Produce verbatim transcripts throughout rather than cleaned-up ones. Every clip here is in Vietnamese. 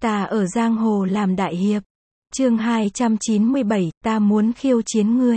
Ta ở giang hồ làm đại hiệp. Chương hai trăm chín mươi bảy, ta muốn khiêu chiến ngươi.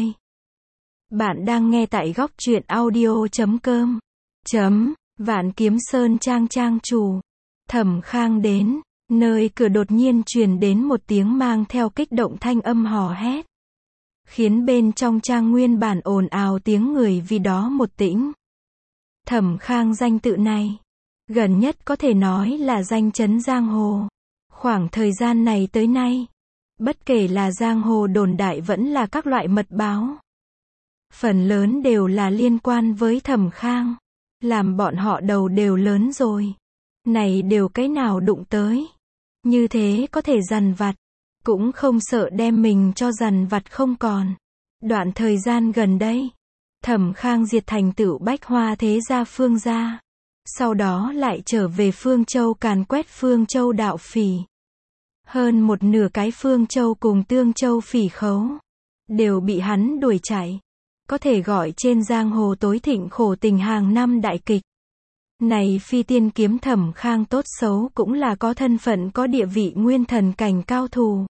Bạn đang nghe tại góc truyện audio chấm com. Chấm, Vạn Kiếm Sơn trang trang chủ. Thẩm Khang đến, nơi cửa đột nhiên truyền đến một tiếng mang theo kích động thanh âm hò hét. Khiến bên trong trang nguyên bản ồn ào tiếng người vì đó một tĩnh. Thẩm Khang danh tự này, gần nhất có thể nói là danh chấn giang hồ. Khoảng thời gian này tới nay, bất kể là giang hồ đồn đại vẫn là các loại mật báo, phần lớn đều là liên quan với Thẩm Khang, làm bọn họ đầu đều lớn rồi. Này đều cái nào đụng tới, như thế có thể dằn vặt, cũng không sợ đem mình cho dằn vặt không còn. Đoạn thời gian gần đây, Thẩm Khang diệt thành tựu Bách Hoa thế gia Phương gia, sau đó lại trở về Phương Châu càn quét Phương Châu đạo phỉ. Hơn một nửa cái Phương Châu cùng Tương Châu phỉ khấu, đều bị hắn đuổi chạy. Có thể gọi trên giang hồ tối thịnh khổ tình hàng năm đại kịch. Này phi tiên kiếm Thẩm Khang tốt xấu cũng là có thân phận có địa vị nguyên thần cảnh cao thủ.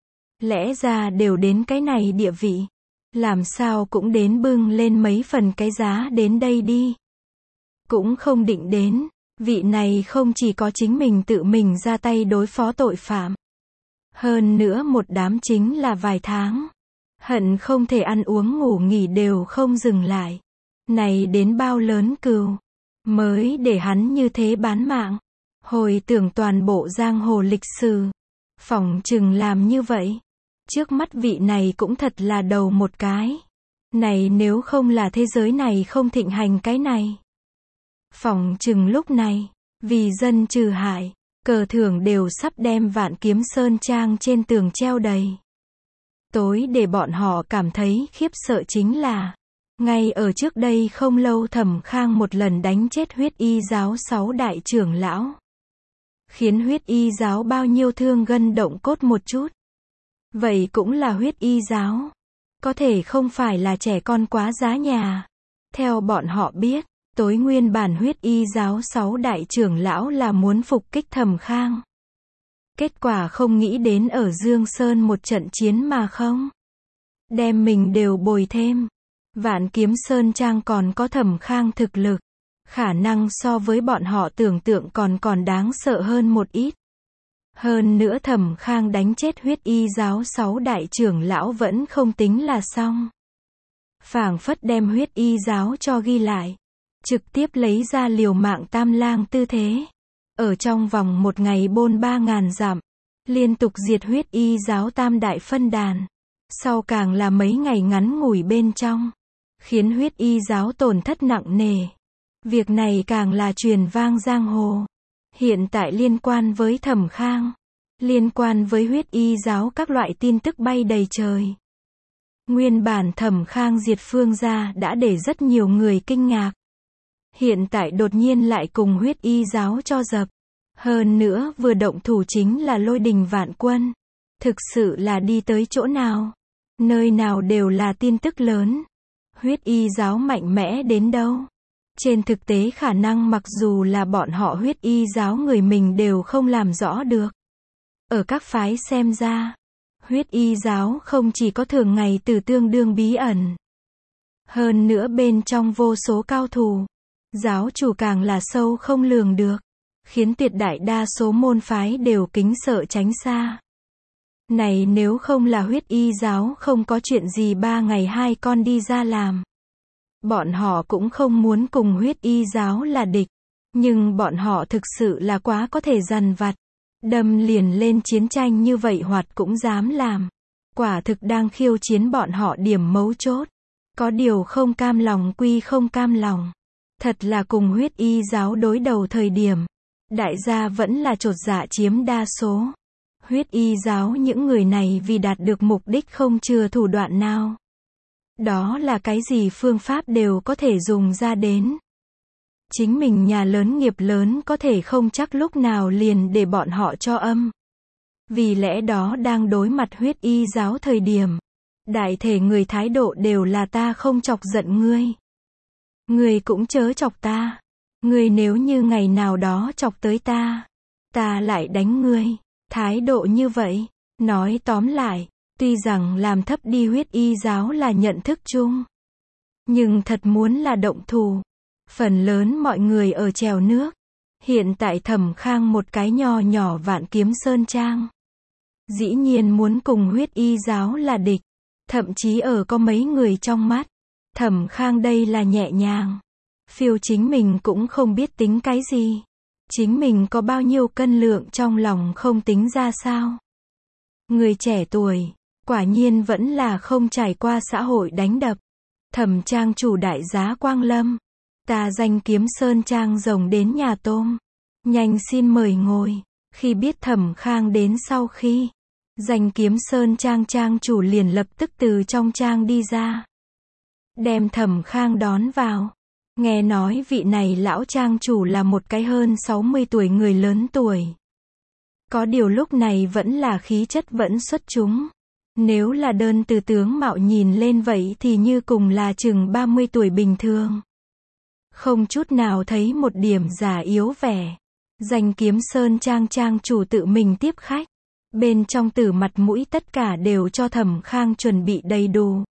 Lẽ ra đều đến cái này địa vị, làm sao cũng đến bưng lên mấy phần cái giá đến đây đi. Cũng không định đến, vị này không chỉ có chính mình tự mình ra tay đối phó tội phạm. Hơn nữa một đám chính là vài tháng. Hận không thể ăn uống ngủ nghỉ đều không dừng lại. Này đến bao lớn cừu, mới để hắn như thế bán mạng. Hồi tưởng toàn bộ giang hồ lịch sử, phỏng chừng làm như vậy. Trước mắt vị này cũng thật là đầu một cái. Này nếu không là thế giới này không thịnh hành cái này. Phỏng chừng lúc này, vì dân trừ hại, cờ thưởng đều sắp đem Vạn Kiếm Sơn trang trên tường treo đầy. Tối để bọn họ cảm thấy khiếp sợ chính là, ngay ở trước đây không lâu Thẩm Khang một lần đánh chết Huyết Y giáo sáu đại trưởng lão. Khiến Huyết Y giáo bao nhiêu thương gân động cốt một chút. Vậy cũng là Huyết Y giáo. Có thể không phải là trẻ con quá giá nhà. Theo bọn họ biết, tối nguyên bản Huyết Y giáo sáu đại trưởng lão là muốn phục kích Thẩm Khang. Kết quả không nghĩ đến ở Dương Sơn một trận chiến mà không. Đem mình đều bồi thêm. Vạn Kiếm Sơn trang còn có Thẩm Khang thực lực. Khả năng so với bọn họ tưởng tượng còn còn đáng sợ hơn một ít. Hơn nữa Thẩm Khang đánh chết Huyết Y giáo sáu đại trưởng lão vẫn không tính là xong. Phảng phất đem Huyết Y giáo cho ghi lại. Trực tiếp lấy ra liều mạng tam lang tư thế. Ở trong vòng một ngày bôn ba ngàn dặm, liên tục diệt Huyết Y giáo tam đại phân đàn. Sau càng là mấy ngày ngắn ngủi bên trong, khiến Huyết Y giáo tổn thất nặng nề. Việc này càng là truyền vang giang hồ. Hiện tại liên quan với Thẩm Khang, liên quan với Huyết Y giáo các loại tin tức bay đầy trời. Nguyên bản Thẩm Khang diệt Phương gia đã để rất nhiều người kinh ngạc. Hiện tại đột nhiên lại cùng Huyết Y giáo cho dập. Hơn nữa vừa động thủ chính là lôi đình vạn quân. Thực sự là đi tới chỗ nào, nơi nào đều là tin tức lớn. Huyết Y giáo mạnh mẽ đến đâu? Trên thực tế khả năng mặc dù là bọn họ Huyết Y giáo người mình đều không làm rõ được. Ở các phái xem ra, Huyết Y giáo không chỉ có thường ngày từ tương đương bí ẩn. Hơn nữa bên trong vô số cao thủ. Giáo chủ càng là sâu không lường được. Khiến tuyệt đại đa số môn phái đều kính sợ tránh xa. Này nếu không là Huyết Y giáo không có chuyện gì ba ngày hai con đi ra làm. Bọn họ cũng không muốn cùng Huyết Y giáo là địch. Nhưng bọn họ thực sự là quá có thể dằn vặt. Đâm liền lên chiến tranh như vậy hoạt cũng dám làm. Quả thực đang khiêu chiến bọn họ điểm mấu chốt. Có điều không cam lòng quy không cam lòng. Thật là cùng Huyết Y giáo đối đầu thời điểm. Đại gia vẫn là chột dạ chiếm đa số. Huyết Y giáo những người này vì đạt được mục đích không chừa thủ đoạn nào. Đó là cái gì phương pháp đều có thể dùng ra đến. Chính mình nhà lớn nghiệp lớn có thể không chắc lúc nào liền để bọn họ cho âm. Vì lẽ đó đang đối mặt Huyết Y giáo thời điểm. Đại thể người thái độ đều là ta không chọc giận ngươi. Ngươi cũng chớ chọc ta. Ngươi nếu như ngày nào đó chọc tới ta, ta lại đánh ngươi. Thái độ như vậy, nói tóm lại, tuy rằng làm thấp đi huyết y giáo là nhận thức chung. Nhưng thật muốn là động thủ. Phần lớn mọi người ở trèo nước. Hiện tại Thẩm Khang một cái nho nhỏ Vạn Kiếm Sơn Trang. Dĩ nhiên muốn cùng huyết y giáo là địch. Thậm chí ở có mấy người trong mắt. Thẩm Khang đây là nhẹ nhàng. Phiêu chính mình cũng không biết tính cái gì. Chính mình có bao nhiêu cân lượng trong lòng không tính ra sao. Người trẻ tuổi, quả nhiên vẫn là không trải qua xã hội đánh đập. Thẩm trang chủ đại giá Quang Lâm. Ta danh Kiếm Sơn Trang rồng đến nhà tôm. Nhanh xin mời ngồi. Khi biết Thẩm Khang đến sau khi, danh Kiếm Sơn Trang trang chủ liền lập tức từ trong trang đi ra. Đem Thẩm Khang đón vào. Nghe nói vị này lão trang chủ là một cái hơn sáu mươi tuổi người lớn tuổi. Có điều lúc này vẫn là khí chất vẫn xuất chúng. Nếu là đơn từ tướng mạo nhìn lên vậy thì như cùng là chừng ba mươi tuổi bình thường. Không chút nào thấy một điểm già yếu vẻ. Danh Kiếm Sơn Trang trang chủ tự mình tiếp khách. Bên trong từ mặt mũi tất cả đều cho Thẩm Khang chuẩn bị đầy đủ.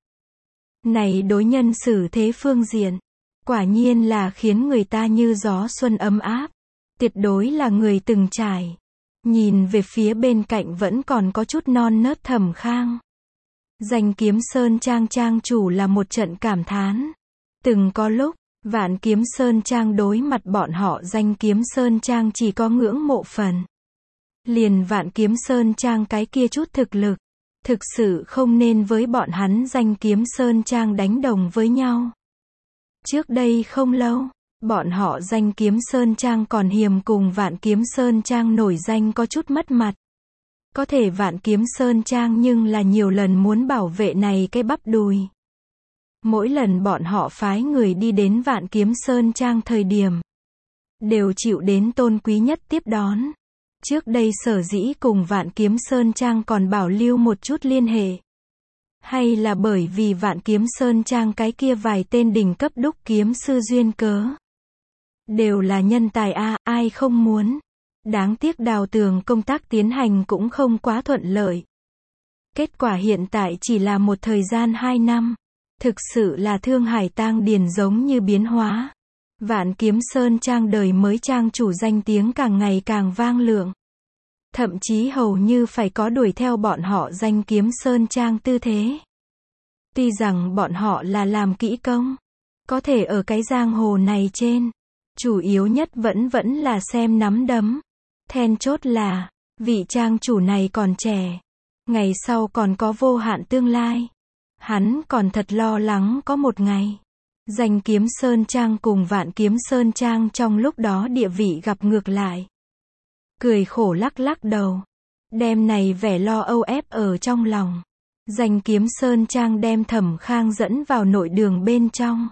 Này đối nhân xử thế phương diện, quả nhiên là khiến người ta như gió xuân ấm áp. Tuyệt đối là người từng trải. Nhìn về phía bên cạnh vẫn còn có chút non nớt Thẩm Khang. Danh Kiếm Sơn Trang trang chủ là một trận cảm thán. Từng có lúc, Vạn Kiếm Sơn Trang đối mặt bọn họ danh Kiếm Sơn Trang chỉ có ngưỡng mộ phần. Liền Vạn Kiếm Sơn Trang cái kia chút thực lực. Thực sự không nên với bọn hắn danh Kiếm Sơn Trang đánh đồng với nhau. Trước đây không lâu, bọn họ danh Kiếm Sơn Trang còn hiềm cùng Vạn Kiếm Sơn Trang nổi danh có chút mất mặt. Có thể Vạn Kiếm Sơn Trang nhưng là nhiều lần muốn bảo vệ này cái bắp đùi. Mỗi lần bọn họ phái người đi đến Vạn Kiếm Sơn Trang thời điểm, đều chịu đến tôn quý nhất tiếp đón. Trước đây sở dĩ cùng Vạn Kiếm Sơn Trang còn bảo lưu một chút liên hệ. Hay là bởi vì Vạn Kiếm Sơn Trang cái kia vài tên đỉnh cấp đúc kiếm sư duyên cớ. Đều là nhân tài a, ai không muốn. Đáng tiếc đào tường công tác tiến hành cũng không quá thuận lợi. Kết quả hiện tại chỉ là một thời gian hai năm. Thực sự là Thương Hải Tang Điền giống như biến hóa. Vạn Kiếm Sơn Trang đời mới trang chủ danh tiếng càng ngày càng vang lượng. Thậm chí hầu như phải có đuổi theo bọn họ danh Kiếm Sơn Trang tư thế. Tuy rằng bọn họ là làm kỹ công, có thể ở cái giang hồ này trên, chủ yếu nhất vẫn vẫn là xem nắm đấm. Then chốt là, vị trang chủ này còn trẻ, ngày sau còn có vô hạn tương lai. Hắn còn thật lo lắng có một ngày, danh Kiếm Sơn Trang cùng Vạn Kiếm Sơn Trang trong lúc đó địa vị gặp ngược lại. Cười khổ lắc lắc đầu, đem này vẻ lo âu ép ở trong lòng. Danh Kiếm Sơn Trang đem Thẩm Khang dẫn vào nội đường bên trong.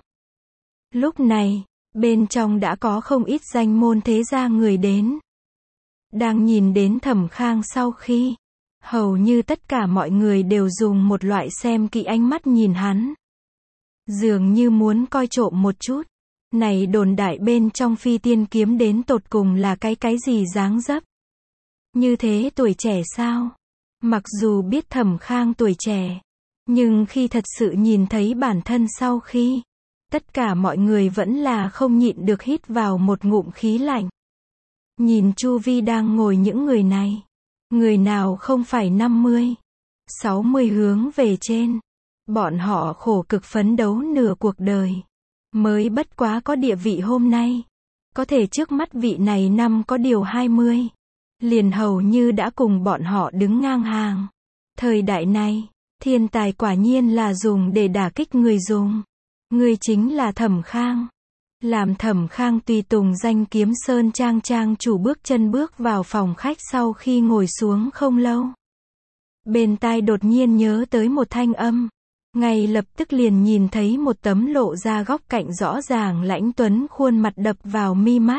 Lúc này, bên trong đã có không ít danh môn thế gia người đến. Đang nhìn đến Thẩm Khang sau khi, hầu như tất cả mọi người đều dùng một loại xem kỹ ánh mắt nhìn hắn. Dường như muốn coi trộm một chút. Này đồn đại bên trong phi tiên kiếm đến tột cùng là cái cái gì dáng dấp. Như thế tuổi trẻ sao? Mặc dù biết Thẩm Khang tuổi trẻ, nhưng khi thật sự nhìn thấy bản thân sau khi, tất cả mọi người vẫn là không nhịn được hít vào một ngụm khí lạnh. Nhìn chu vi đang ngồi những người này, người nào không phải năm mươi, sáu mươi hướng về trên. Bọn họ khổ cực phấn đấu nửa cuộc đời, mới bất quá có địa vị hôm nay. Có thể trước mắt vị này năm có điều hai mươi, liền hầu như đã cùng bọn họ đứng ngang hàng. Thời đại này, thiên tài quả nhiên là dùng để đả kích người dùng. Người chính là Thẩm Khang. Làm Thẩm Khang tùy tùng danh Kiếm Sơn Trang trang chủ bước chân bước vào phòng khách sau khi ngồi xuống không lâu. Bên tai đột nhiên nhớ tới một thanh âm. Ngay lập tức liền nhìn thấy một tấm lộ ra góc cạnh rõ ràng lãnh tuấn khuôn mặt đập vào mi mắt.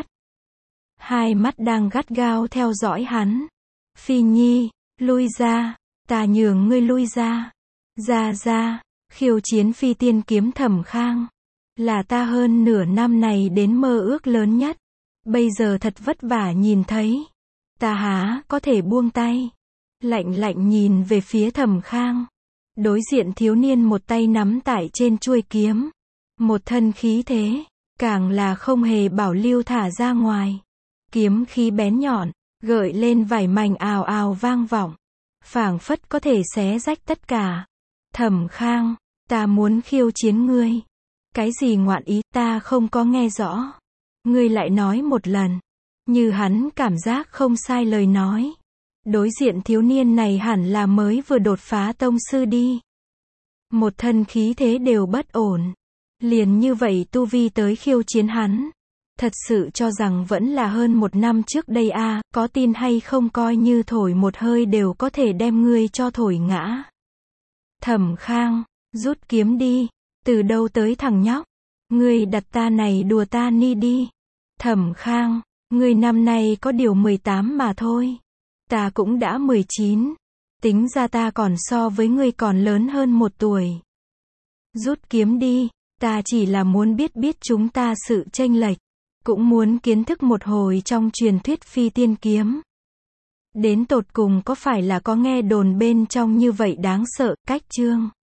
Hai mắt đang gắt gao theo dõi hắn. Phi Nhi, lui ra, ta nhường ngươi lui ra. Ra ra, khiêu chiến phi tiên kiếm Thẩm Khang. Là ta hơn nửa năm này đến mơ ước lớn nhất. Bây giờ thật vất vả nhìn thấy. Ta há có thể buông tay. Lạnh lạnh nhìn về phía Thẩm Khang. Đối diện thiếu niên một tay nắm tại trên chuôi kiếm. Một thân khí thế. Càng là không hề bảo lưu thả ra ngoài. Kiếm khí bén nhọn. Gợi lên vảy mảnh ào ào vang vọng. Phảng phất có thể xé rách tất cả. Thẩm Khang. Ta muốn khiêu chiến ngươi. Cái gì ngoạn ý ta không có nghe rõ. Ngươi lại nói một lần. Như hắn cảm giác không sai lời nói. Đối diện thiếu niên này hẳn là mới vừa đột phá tông sư đi. Một thân khí thế đều bất ổn. Liền như vậy tu vi tới khiêu chiến hắn. Thật sự cho rằng vẫn là hơn một năm trước đây a, à, có tin hay không coi như thổi một hơi đều có thể đem ngươi cho thổi ngã. Thẩm Khang, rút kiếm đi. Từ đâu tới thằng nhóc? Ngươi đặt ta này đùa ta ni đi. Thẩm Khang, ngươi năm nay có điều mười tám mà thôi. Ta cũng đã mười chín. Tính ra ta còn so với ngươi còn lớn hơn một tuổi. Rút kiếm đi. Ta chỉ là muốn biết biết chúng ta sự chênh lệch. Cũng muốn kiến thức một hồi trong truyền thuyết phi tiên kiếm. Đến tột cùng có phải là có nghe đồn bên trong như vậy đáng sợ, cách chương.